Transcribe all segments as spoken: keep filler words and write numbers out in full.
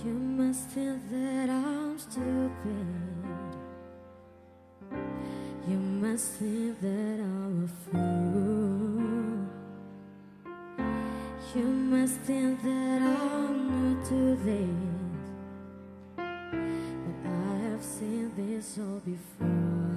You must think that I'm stupid. You must think that I'm a fool. You must think that I'm new to this, but I have seen this all before.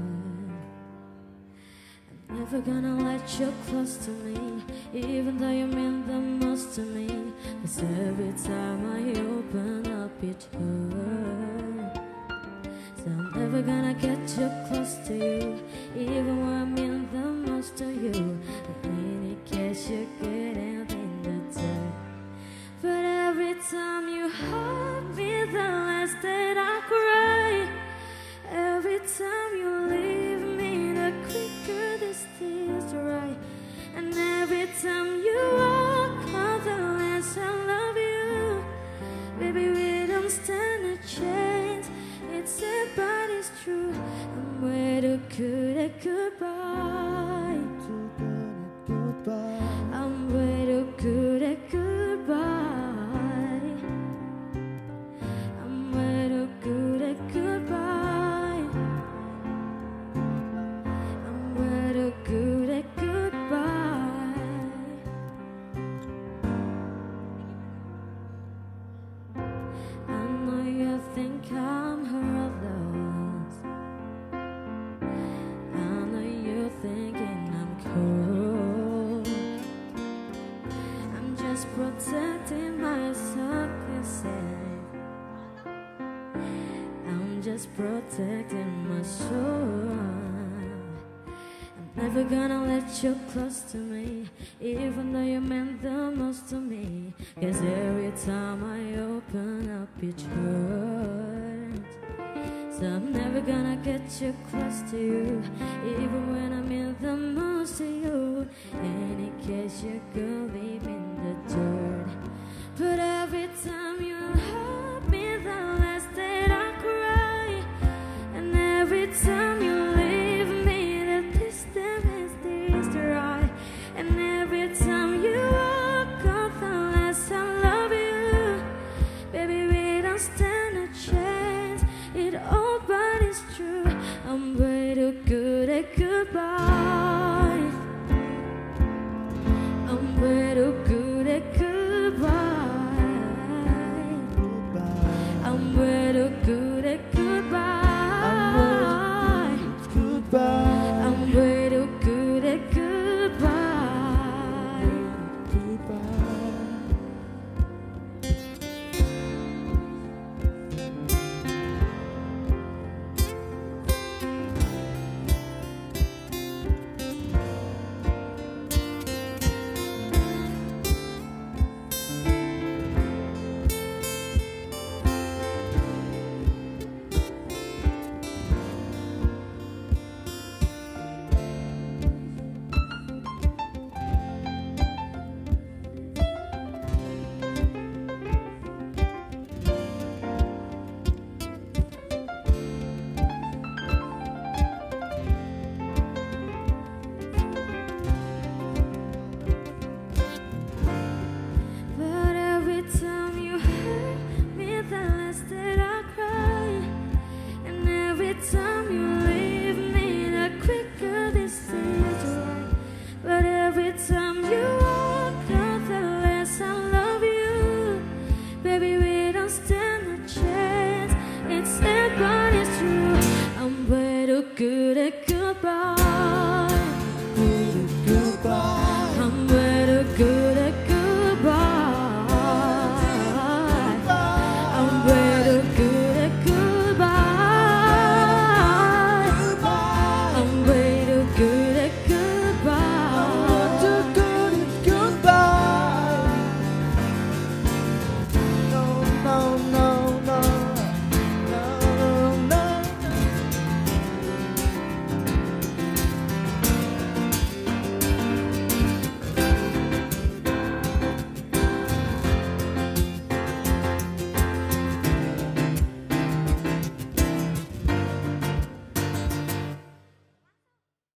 I'm never gonna let you close to me, even though you mean the most to me. 'Cause every time I open up it hurts. So I'm never gonna get too close to you, even when I mean the most to you. But in case you get anything to tell. But every time you hurt me, the less that I cry. Every time you leave me, the quicker this tears dry. And every time you walk out, the less I love you. Baby, we don't stand a chance. It's sad, but it's true. I'm way too good at goodbye. Too good at goodbye. I'm way too good at goodbye. I'm way too good at goodbye. I'm way too good at goodbye. I know you think I'm heartless. I know you're thinking I'm cold. I'm just protecting myself, listen. I'm just protecting my soul. I'm never gonna let you close to me, even though you meant the most to me. 'Cause every time I open up it hurts. So I'm never gonna get too close to you, even when I mean the most to you. And in case you go the